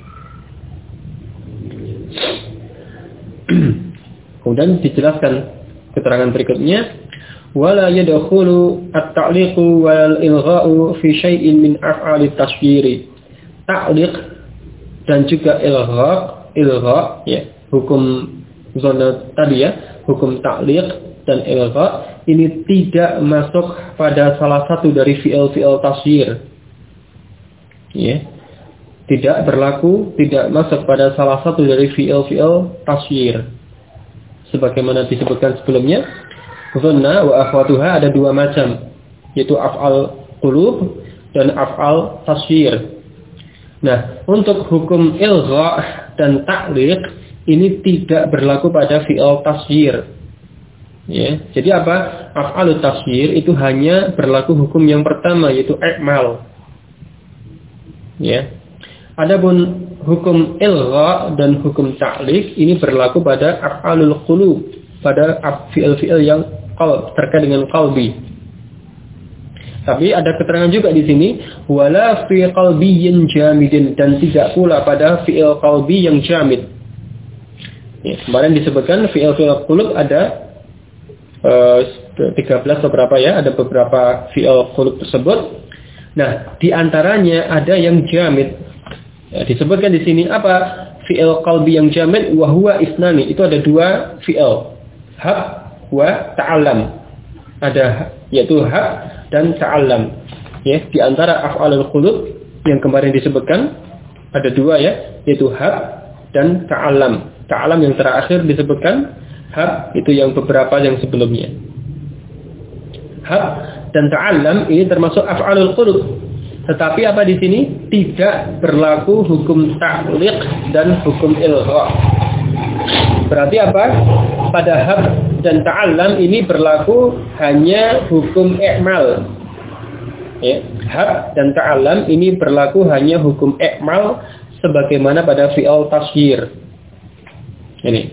Kemudian dijelaskan keterangan berikutnya, wala yadkhulu at-ta'liqu wal ilgha'u fi syai'in min af'ali tasydiri. Ta'liq dan juga ilgha ya, hukum zona tadi ya, hukum ta'liq dan ilgha ini tidak masuk pada salah satu dari fi'il-fi'il tasghir. Ya. Tidak berlaku, tidak masuk pada salah satu dari fi'il-fi'il tasghir. Sebagaimana disebutkan sebelumnya, dhanna wa akhwatuha ada dua macam, yaitu af'al qulub dan af'al tasghir. Nah, untuk hukum ilgha dan ta'liq ini tidak berlaku pada fi'il tasghir. Ya, jadi apa? Af'alut tasghir itu hanya berlaku hukum yang pertama, yaitu i'mal. Ya. Adapun hukum ilgha dan hukum ta'liq ini berlaku pada af'alul qulub, pada fi'il-fi'il yang terkait dengan qalbi. Tapi ada keterangan juga di sini, wala fi qalbiyyin jamidin, dan tidak pula pada fi'il qalbi yang jamid. Ya, kemarin disebutkan fi'il-fi'il qulub ada 13 beberapa ya, ada beberapa fi'il qulub tersebut. Nah, di antaranya ada yang jamid. Ya, disebutkan di sini apa? Fi'il qalbi yang jamid wa huwa isnani, itu ada dua fi'il. Hab wa ta'allam. Ada yaitu hab dan ta'allam. Ya, di antara af'alul qulub yang kemarin disebutkan ada dua ya, yaitu hab dan ta'allam. Ta'allam yang terakhir disebutkan, hab itu yang beberapa yang sebelumnya. Hab dan ta'allam ini termasuk af'alul qulub. Tetapi apa di sini? Tidak berlaku hukum ta'liq dan hukum ilgha. Berarti apa? Pada hab dan ta'allam ini berlaku hanya hukum i'mal. Ya, hab dan ta'allam ini berlaku hanya hukum i'mal sebagaimana pada fi'il tasghir. Ini.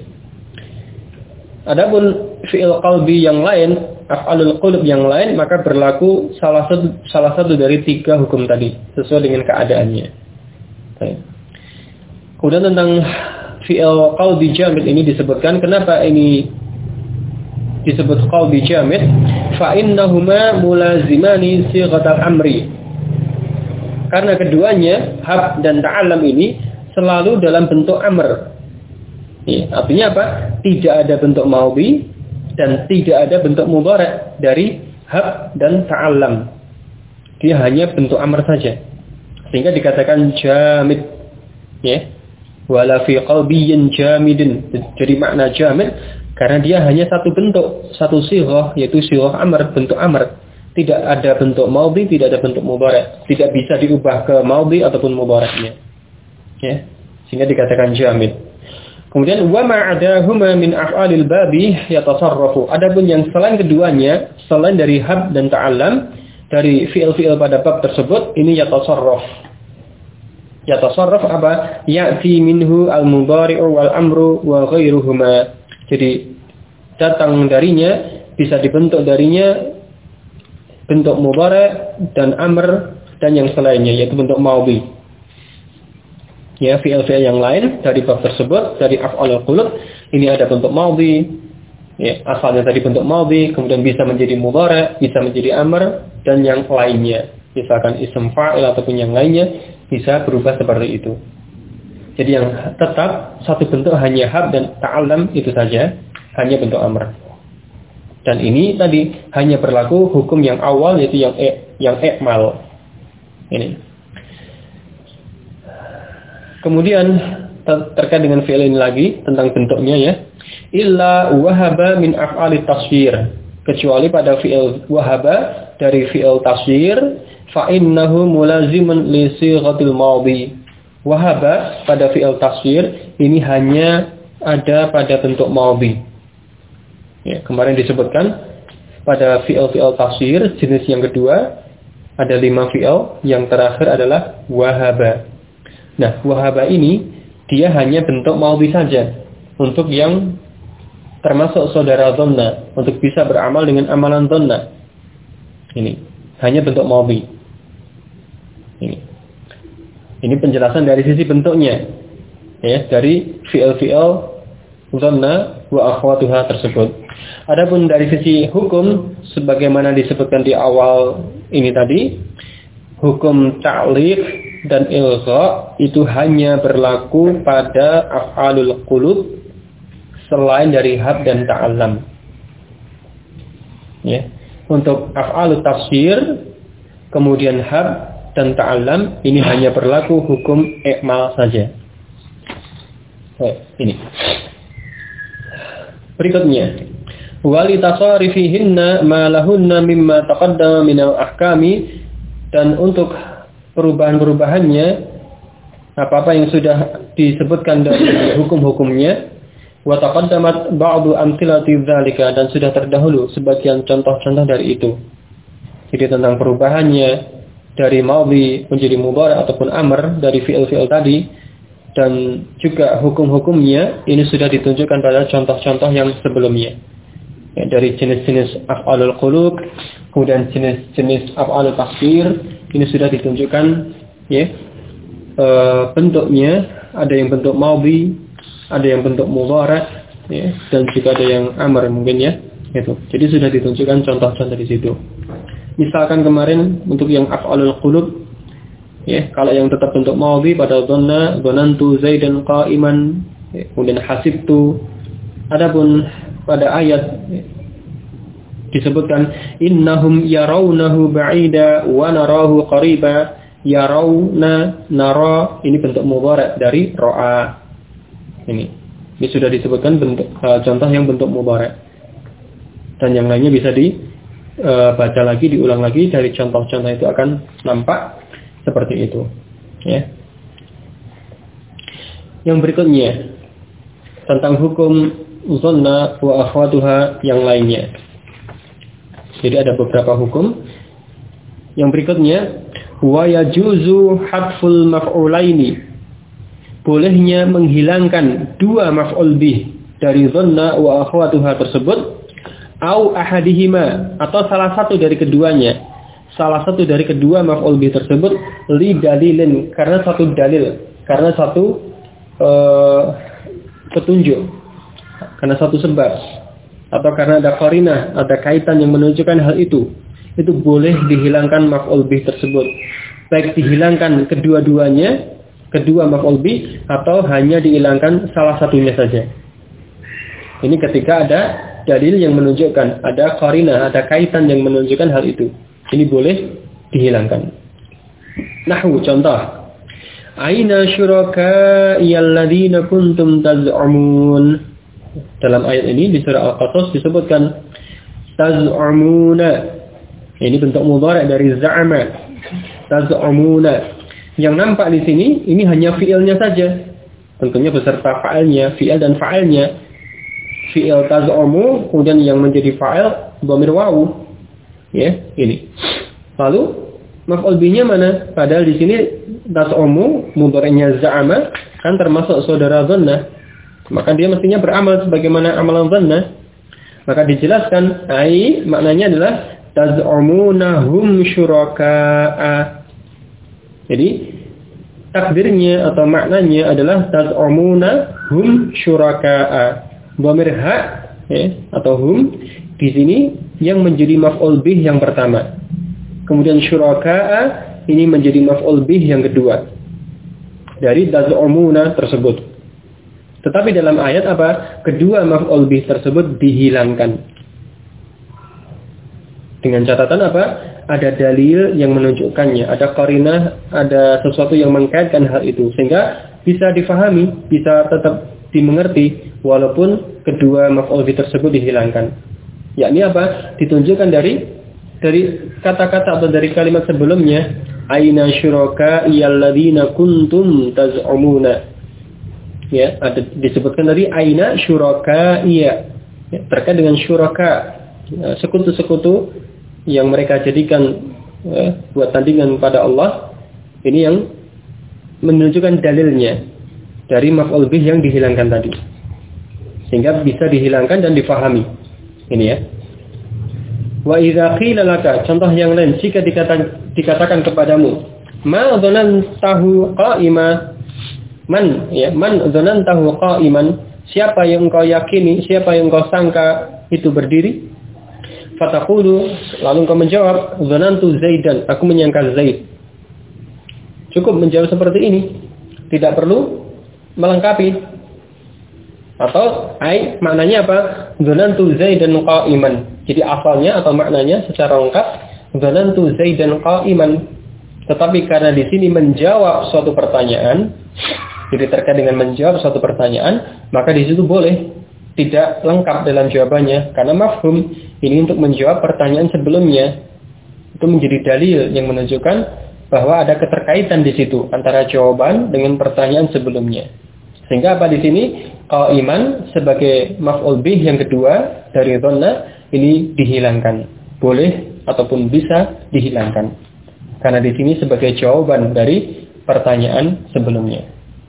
Adapun fi'il qalbi yang lain, af'alul qulub yang lain, maka berlaku salah satu dari tiga hukum tadi sesuai dengan keadaannya. Baik. Kemudian tentang fi'il qalbi jamid ini disebutkan, kenapa ini disebut qalbi jamid? Fa innahuma mulazimani sighatal amri. Karena keduanya, hab dan ta'allam ini selalu dalam bentuk amr. Ya, artinya apa? Tidak ada bentuk maudhi dan tidak ada bentuk mudhari' dari hab dan ta'allam. Dia hanya bentuk amr saja. Sehingga dikatakan jamid. Ya. Wala fi qalbiyyin jamidin. Jadi makna jamid karena dia hanya satu bentuk, satu sighah, yaitu sighah amr, bentuk amr. Tidak ada bentuk maudhi, tidak ada bentuk mudhari'. Tidak bisa diubah ke maudhi ataupun mudhari'nya. Ya. Sehingga dikatakan jamid. Kemudian wa ma'adahuma min af'alil babi yatasarrafu. Adapun yang selain keduanya, selain dari hab dan ta'allam, dari fi'il-fi'il pada bab tersebut, ini yatasarraf. Yatasarraf apa? Ya'ti minhu al-mudhari'u wal amru wa ghairuhuma. Jadi datang darinya, bisa dibentuk darinya bentuk mudhari' dan amr dan yang selainnya, yaitu bentuk maudhi. Ya, fi'il-fi'il yang lain dari bab tersebut, dari af'alul qulub, ini ada bentuk maudhi. Ya, asalnya tadi bentuk maudhi, kemudian bisa menjadi mudhari', bisa menjadi amr dan yang lainnya. Misalkan ism fa'il ataupun yang lainnya bisa berubah seperti itu. Jadi yang tetap satu bentuk hanya hab dan ta'allam itu saja, hanya bentuk amr. Dan ini tadi hanya berlaku hukum yang awal, yaitu yang i'mal. Ini. Kemudian terkait dengan fi'il ini lagi tentang bentuknya ya. Illa wahaba min af'alit tasghir. Kecuali pada fi'il wahaba dari fi'il tasghir, fa innahu mulazimun li sighatil madhi. Wahaba pada fi'il tasghir ini hanya ada pada bentuk madhi. Ya, kemarin disebutkan pada fi'il tasghir jenis yang kedua ada 5 fi'il, yang terakhir adalah wahaba. Nah, wahaba ini dia hanya bentuk maudhi saja untuk yang termasuk saudara dhanna, untuk bisa beramal dengan amalan dhanna. Ini hanya bentuk maudhi. Ini penjelasan dari sisi bentuknya. Ya, dari fi'il dhanna wa akhwatuha tersebut. Adapun dari sisi hukum sebagaimana disebutkan di awal ini tadi, hukum ta'liq dan ilgha itu hanya berlaku pada af'alul qulub selain dari hab dan ta'allam. Ya. Untuk af'alut tafsir, kemudian hab dan ta'allam, ini hanya berlaku hukum i'mal saja. Ini. Berikutnya, wali tasarifihinna ma lahunna mimma taqaddama min al-ahkami, dan untuk perubahan-perubahannya apa-apa yang sudah disebutkan dari hukum-hukumnya, wa taqaddamat ba'du amthilati dzalika, dan sudah terdahulu sebagian contoh-contoh dari itu. Jadi tentang perubahannya dari madhi menjadi mudhari ataupun amr dari fi'il-fi'il tadi, dan juga hukum-hukumnya ini sudah ditunjukkan pada contoh-contoh yang sebelumnya. Ya, dari jenis-jenis af'alul qulub, kemudian jenis-jenis af'alul tafsir, ini sudah ditunjukkan ya, bentuknya, ada yang bentuk madhi, ada yang bentuk mudhari, ya, dan juga ada yang amr mungkin ya. Itu. Jadi sudah ditunjukkan contoh-contoh di situ. Misalkan kemarin untuk yang af'alul qulub, ya, kalau yang tetap bentuk madhi pada dhanantu zaidan qa'iman, ya, kemudian hasibtu. Adapun pada ayat ya, disebutkan innahum yarawnahu ba'ida wa narahu qariba. Yarawna, nara, ini bentuk mudhari dari ra'a. Ini sudah disebutkan bentuk contoh yang bentuk mudhari. Dan yang lainnya bisa dibaca lagi, diulang lagi, dari contoh-contoh itu akan nampak seperti itu. Ya. Yang berikutnya tentang hukum dhanna wa akhwatuha yang lainnya. Jadi ada beberapa hukum. Yang berikutnya, wa yajuzu hadful maf'ulaini, bolehnya menghilangkan dua maf'ul bih dari dhanna wa akhwatuha tersebut, au ahadihima, atau salah satu dari keduanya. Salah satu dari kedua maf'ul bih tersebut li dalilin, karena satu dalil, karena satu petunjuk, karena satu sebab, atau karena ada qarinah, ada kaitan yang menunjukkan hal itu boleh dihilangkan maf'ul bih tersebut. Baik dihilangkan kedua-duanya, kedua maf'ul bih, atau hanya dihilangkan salah satunya saja. Ini ketika ada dalil yang menunjukkan, ada qarinah, ada kaitan yang menunjukkan hal itu. Ini boleh dihilangkan. Nahwu, contoh. Aina syuraka'i alladzina kuntum taz'umun. Dalam ayat ini di surah Al-Qasas disebutkan taz'umuna. Ini bentuk mudhari dari za'ama. Taz'umuna. Yang nampak di sini ini hanya fi'ilnya saja. Tentunya beserta fa'ilnya, fi'il dan fa'ilnya. Fi'il taz'umu, kemudian yang menjadi fa'il dhamir wawu. Ya, ini. Lalu maf'ul bihnya mana? Padahal di sini taz'umu mudhari'nya za'ama kan termasuk saudara dhanna. Maka dia mestinya beramal sebagaimana amalan dhanna. Maka dijelaskan, ai maknanya adalah taz'umunahum syuraka'a. Jadi takdirnya atau maknanya adalah taz'umunahum syuraka'a. Dhamir ha ya, atau hum di sini yang menjadi maf'ul bih yang pertama. Kemudian syuraka'a ini menjadi maf'ul bih yang kedua dari taz'umuna tersebut. Tetapi dalam ayat apa? Kedua maf'ul bih tersebut dihilangkan. Dengan catatan apa? Ada dalil yang menunjukkannya, ada qarinah, ada sesuatu yang mengkaitkan hal itu, sehingga bisa difahami, bisa tetap dimengerti walaupun kedua maf'ul bih tersebut dihilangkan. Yakni apa? Ditunjukkan dari kata-kata atau dari kalimat sebelumnya, aina syuraka'i alladzina kuntum taz'umuna. Ya, ada disebutkan dari aina syuraka'i, ya, terkait dengan syuraka, sekutu-sekutu yang mereka jadikan buat tandingan pada Allah. Ini yang menunjukkan dalilnya dari maf'ul bih yang dihilangkan tadi, sehingga bisa dihilangkan dan difahami. Ini ya. Wa idza qila laka, contoh yang lain, jika dikatakan kepadamu, ma dzanantahu qa'ima, man dzanantahu qa'iman, siapa yang engkau yakini, siapa yang engkau sangka itu berdiri? Fataqulu, lalu engkau menjawab, dzanantu zaidan, aku menyangka Zaid. Cukup menjawab seperti ini, tidak perlu melengkapi. Atau maknanya apa? Dzanantu zaidan qa'iman, Jadi asalnya atau maknanya secara lengkap, dzanantu Zaidan qa'iman. Tetapi karena di sini menjawab suatu pertanyaan, jadi terkait dengan menjawab suatu pertanyaan, maka di situ boleh tidak lengkap dalam jawabannya karena mafhum ini untuk menjawab pertanyaan sebelumnya. Itu menjadi dalil yang menunjukkan bahwa ada keterkaitan di situ antara jawaban dengan pertanyaan sebelumnya. Sehingga apa di sini? Qa'iman sebagai maf'ul bih yang kedua dari dhanna ini dihilangkan. Boleh ataupun bisa dihilangkan. Karena di sini sebagai jawaban dari pertanyaan sebelumnya.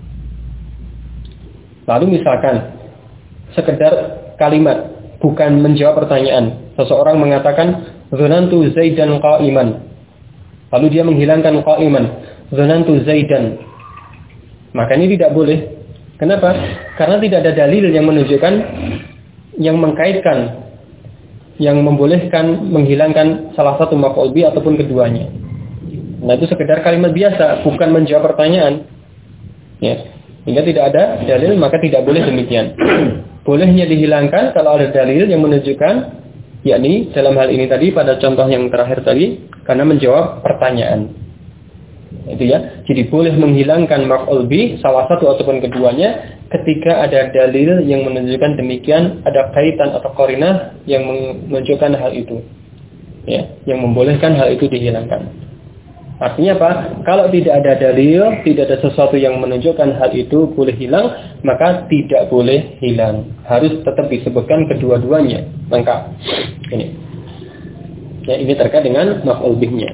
Lalu misalkan sekedar kalimat bukan menjawab pertanyaan. Seseorang mengatakan dzanantu Zaidan qa'iman. Lalu dia menghilangkan qa'iman. Dzanantu Zaidan. Maka ini tidak boleh. Kenapa? Karena tidak ada dalil yang menunjukkan, yang mengkaitkan, yang membolehkan menghilangkan salah satu maf'ul bih ataupun keduanya. Nah itu sekedar kalimat biasa, bukan menjawab pertanyaan. Ya, hingga tidak ada dalil maka tidak boleh demikian. Bolehnya dihilangkan kalau ada dalil yang menunjukkan, yakni dalam hal ini tadi pada contoh yang terakhir tadi, karena menjawab pertanyaan. Itu ya. Jadi boleh menghilangkan maf'ul bih salah satu ataupun keduanya ketika ada dalil yang menunjukkan demikian, ada kaitan atau qarinah yang menunjukkan hal itu. Ya, yang membolehkan hal itu dihilangkan. Artinya apa? Kalau tidak ada dalil, tidak ada sesuatu yang menunjukkan hal itu boleh hilang, maka tidak boleh hilang. Harus tetap disebutkan kedua-duanya lengkap. Ini. Ya, ini terkait dengan maf'ul bihnya.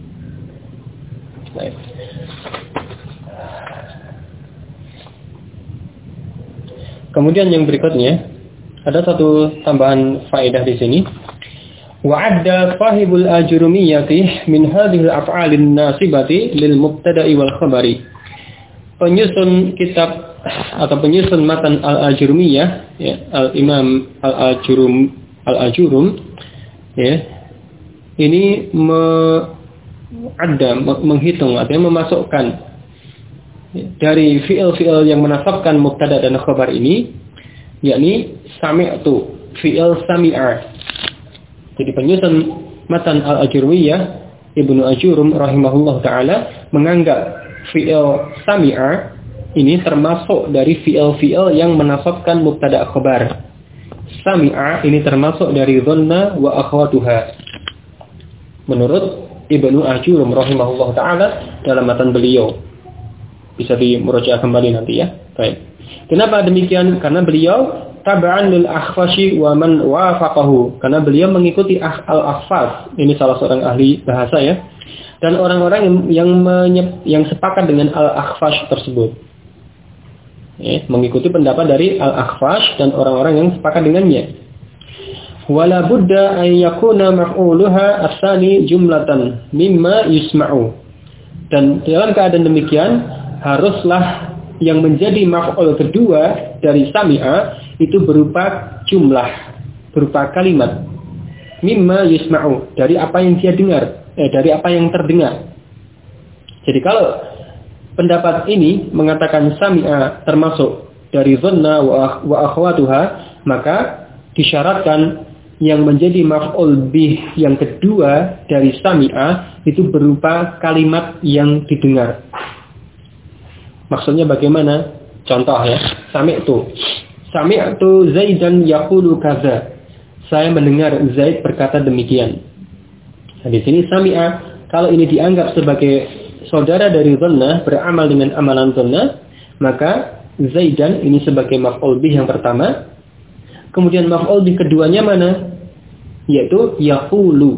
Baik. Kemudian yang berikutnya ada satu tambahan faedah di sini. Wa'adda sahibul ajurumiyati min hadhil af'alin nasibati lil mubtada'i wal khabari. Penyusun kitab atau penyusun matan al-ajurumiyah, ya, al-imam al-ajurum, ya, ini menghitung atau memasukkan dari fi'il-fi'il yang menasabkan mubtada dan khabar ini, yakni sami'tu, fi'il sami'a. Jadi penyusun matan al-ajurumiyah Ibnu Ajurum rahimahullah ta'ala menganggap fi'il sami'a ini termasuk dari fi'il-fi'il yang menasabkan mubtada khabar. Sami'a ini termasuk dari dhanna wa akhwatuha. Menurut Ibnu Ajurum rahimahullah ta'ala dalam matan beliau. Bisa dimurojaah kembali nanti ya. Baik. Kenapa demikian? Karena beliau tab'an lil akhfashi wa man wafaqahu. Karena beliau mengikuti al-akhfas. Ini salah seorang ahli bahasa ya. Dan orang-orang yang sepakat dengan al-akhfash tersebut. Ya, mengikuti pendapat dari al-akhfash dan orang-orang yang sepakat dengannya. Wala budda an yakuna maf'uluha as-sani jumlatan mimma yusma'u. Dan dalam keadaan demikian haruslah yang menjadi maf'ul kedua dari sami'a itu berupa jumlah, berupa kalimat. Mimma yusma'u, dari apa yang dia dengar, dari apa yang terdengar. Jadi kalau pendapat ini mengatakan sami'a termasuk dari dhanna wa akhwatuha, maka disyaratkan yang menjadi maf'ul bih yang kedua dari sami'a itu berupa kalimat yang didengar. Maksudnya bagaimana? Contoh ya, Sami'tu Zaidan yaqulu kaza. Saya mendengar Zaid berkata demikian. Nah, di sini sami'a kalau ini dianggap sebagai saudara dari dhanna, beramal dengan amalan dhanna, maka Zaidan ini sebagai maf'ul bih yang pertama. Kemudian maf'ul bih keduanya mana? Yaitu yaqulu.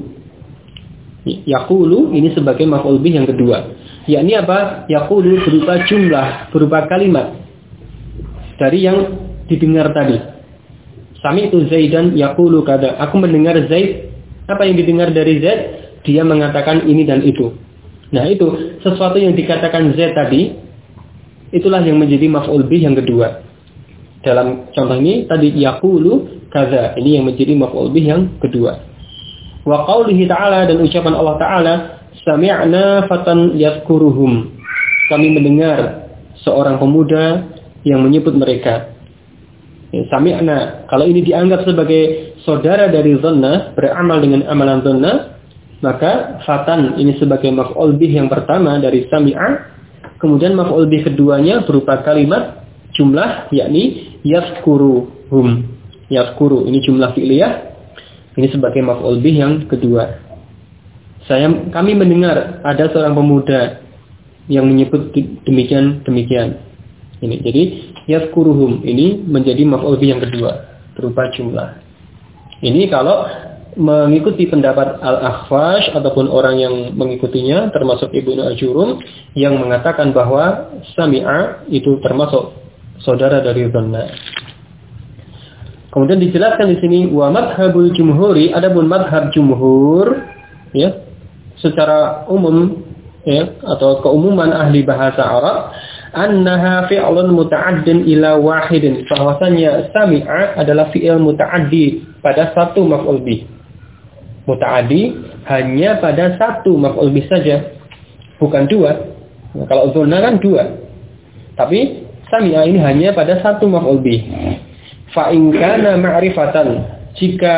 Yaqulu ini sebagai maf'ul bih yang kedua. Yakni apa? Yaqulu berupa jumlah, berupa kalimat dari yang didengar tadi. Sami'tu Zaidan yaqulu kada. Aku mendengar Zaid. Apa yang didengar dari Zaid? Dia mengatakan ini dan itu. Nah, itu sesuatu yang dikatakan Zaid tadi, itulah yang menjadi maf'ul bih yang kedua. Dalam contoh ini tadi yaqulu kada. Ini yang menjadi maf'ul bih yang kedua. Wa qaulihi ta'ala, dan ucapan Allah Ta'ala, sami'na fatan yadhkuruhum. Kami mendengar seorang pemuda yang menyebut mereka. Sami'na. Kalau ini dianggap sebagai saudara dari dhanna, beramal dengan amalan dhanna, maka fatan ini sebagai maf'ul bih yang pertama dari sami'a. Kemudian maf'ul bih keduanya berupa kalimat jumlah, yakni yazkuruhum. Yazkuru ini jumlah fi'liyah. Ini sebagai maf'ul bih yang kedua. Kami mendengar ada seorang pemuda yang menyebut demikian. Ini. Jadi yazkuruhum ini menjadi maf'ul bih yang kedua berupa jumlah. Ini kalau mengikuti pendapat Al-Akhfash ataupun orang yang mengikutinya termasuk Ibnu Ajurum yang mengatakan bahwa sami'a itu termasuk saudara dari dhanna. Kemudian dijelaskan di sini wa madhabul jumhuri, adapun madhab jumhur ya secara umum ya atau keumuman ahli bahasa Arab annaha fi'lun muta'addin ila wahidin, bahwasanya sami'a adalah fi'il muta'addi pada satu maf'ul bih. Muta'addi hanya pada satu maf'ul bih saja, bukan dua. Nah, kalau dhanna kan dua. Tapi sami'a ini hanya pada satu maf'ul bih. Fa in kana ma'rifatan, jika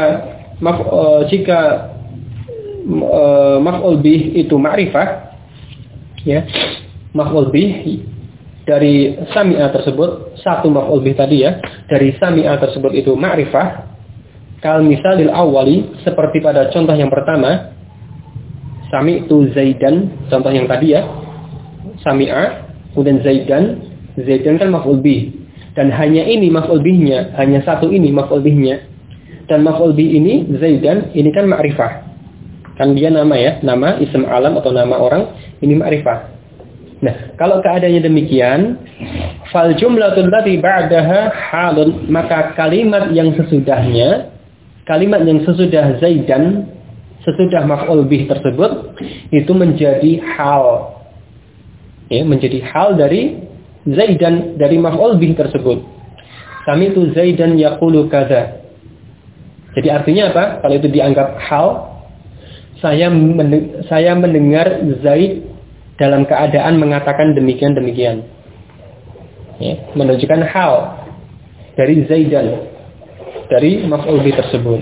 maf'ul bih itu ma'rifah ya, maf'ul bih dari sami'a tersebut, satu maf'ul bih tadi ya, dari sami'a tersebut itu ma'rifah, kal misalil awwali, seperti pada contoh yang pertama, sami'tu Zaidan, contoh yang tadi ya, sami'a, kemudian Zaidan kan maf'ul bih, dan hanya ini maf'ul bihnya, hanya satu ini maf'ul bihnya, dan maf'ul bih ini Zaidan, ini kan ma'rifah, kan dia nama ya, nama ism alam atau nama orang, ini ma'rifah. Nah, kalau keadaannya demikian, fal jumlatul lati ba'daha halun, maka kalimat yang sesudahnya, kalimat yang sesudah Zaidan, sesudah maf'ul bih tersebut, itu menjadi hal. Ya, menjadi hal dari Zaidan, dari maf'ul bih tersebut. Sami'tu Zaidan yaqulu kadza. Jadi artinya apa? Kalau itu dianggap hal, saya mendengar Zaid dalam keadaan mengatakan demikian. Ya, menunjukkan hal dari Zaidan, dari maf'ul bih tersebut.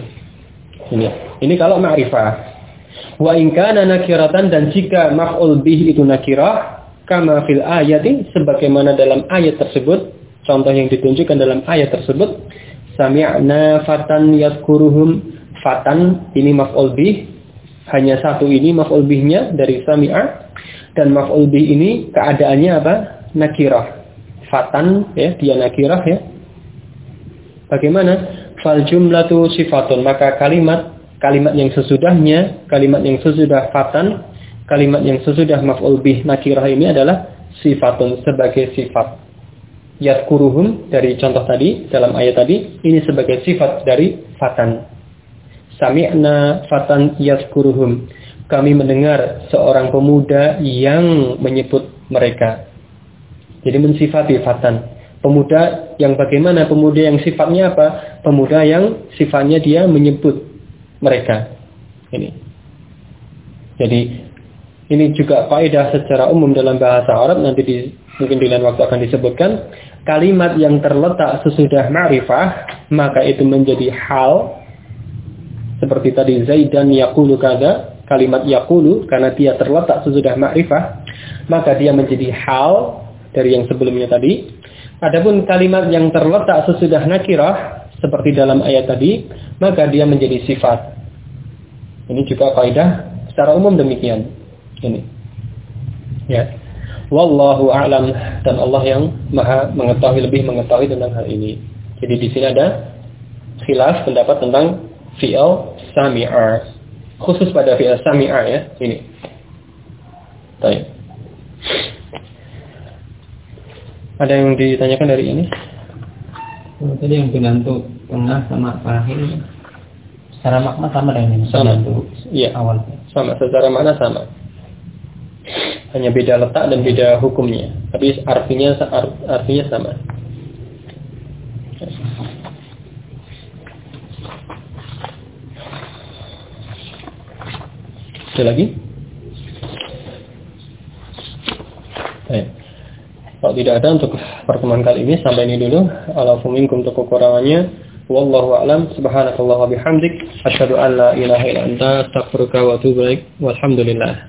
Ini kalau ma'rifah. Wa in kana nakiratan, dan jika maf'ul bih itu nakirah, kama fil ayati, sebagaimana dalam ayat tersebut, contoh yang ditunjukkan dalam ayat tersebut, sami'na fatan yadhkuruhum, fatan ini maf'ul bih, hanya satu ini maf'ul bihnya dari sami'a. Dan maf'ul bih ini keadaannya apa? Nakirah. Fatan ya, dia nakirah ya. Bagaimana? Fal jumlatu sifatun, maka kalimat yang sesudahnya, kalimat yang sesudah fatan, kalimat yang sesudah maf'ul bih nakirah ini adalah sifatun, sebagai sifat. Yadhkuruhum dari contoh tadi, dalam ayat tadi, ini sebagai sifat dari fatan. Sami'na fatan yadhkuruhum, kami mendengar seorang pemuda yang menyebut mereka. Jadi mensifati fatan. Pemuda yang bagaimana? Pemuda yang sifatnya apa? Pemuda yang sifatnya dia menyebut mereka. Ini. Jadi ini juga faedah secara umum dalam bahasa Arab, nanti mungkin di lain waktu akan disebutkan. Kalimat yang terletak sesudah ma'rifah, maka itu menjadi hal. Seperti tadi Zaidan yaqulu kadza. Kalimat yaqulu, karena dia terletak sesudah ma'rifah, maka dia menjadi hal dari yang sebelumnya tadi. Adapun kalimat yang terletak sesudah nakirah, seperti dalam ayat tadi, maka dia menjadi sifat. Ini juga kaidah secara umum demikian. Ini. Ya. Wallahu a'lam, dan Allah yang Maha mengetahui, lebih mengetahui tentang hal ini. Jadi di sini ada khilaf pendapat tentang fi'il sami'a. Khusus pada fi'il sami'a ya, ini. Baik. Ada yang ditanyakan dari ini? Tadi yang penantu tengah sama akhir, secara makna sama dengan ini. Sama. Iya. Awal. Sama, secara makna sama. Hanya beda letak dan beda hukumnya, tapi artinya sama. Ada lagi? Baik. Kalau tidak ada untuk pertemuan kali ini sampai ini dulu. Alafu minkum untuk kekurangannya. Wallahu a'lam. Subhanakallah wa bihamdik. Asyhadu an la ilaha illa anta astaghfiruka wa atubu ilaik. Walhamdulillah.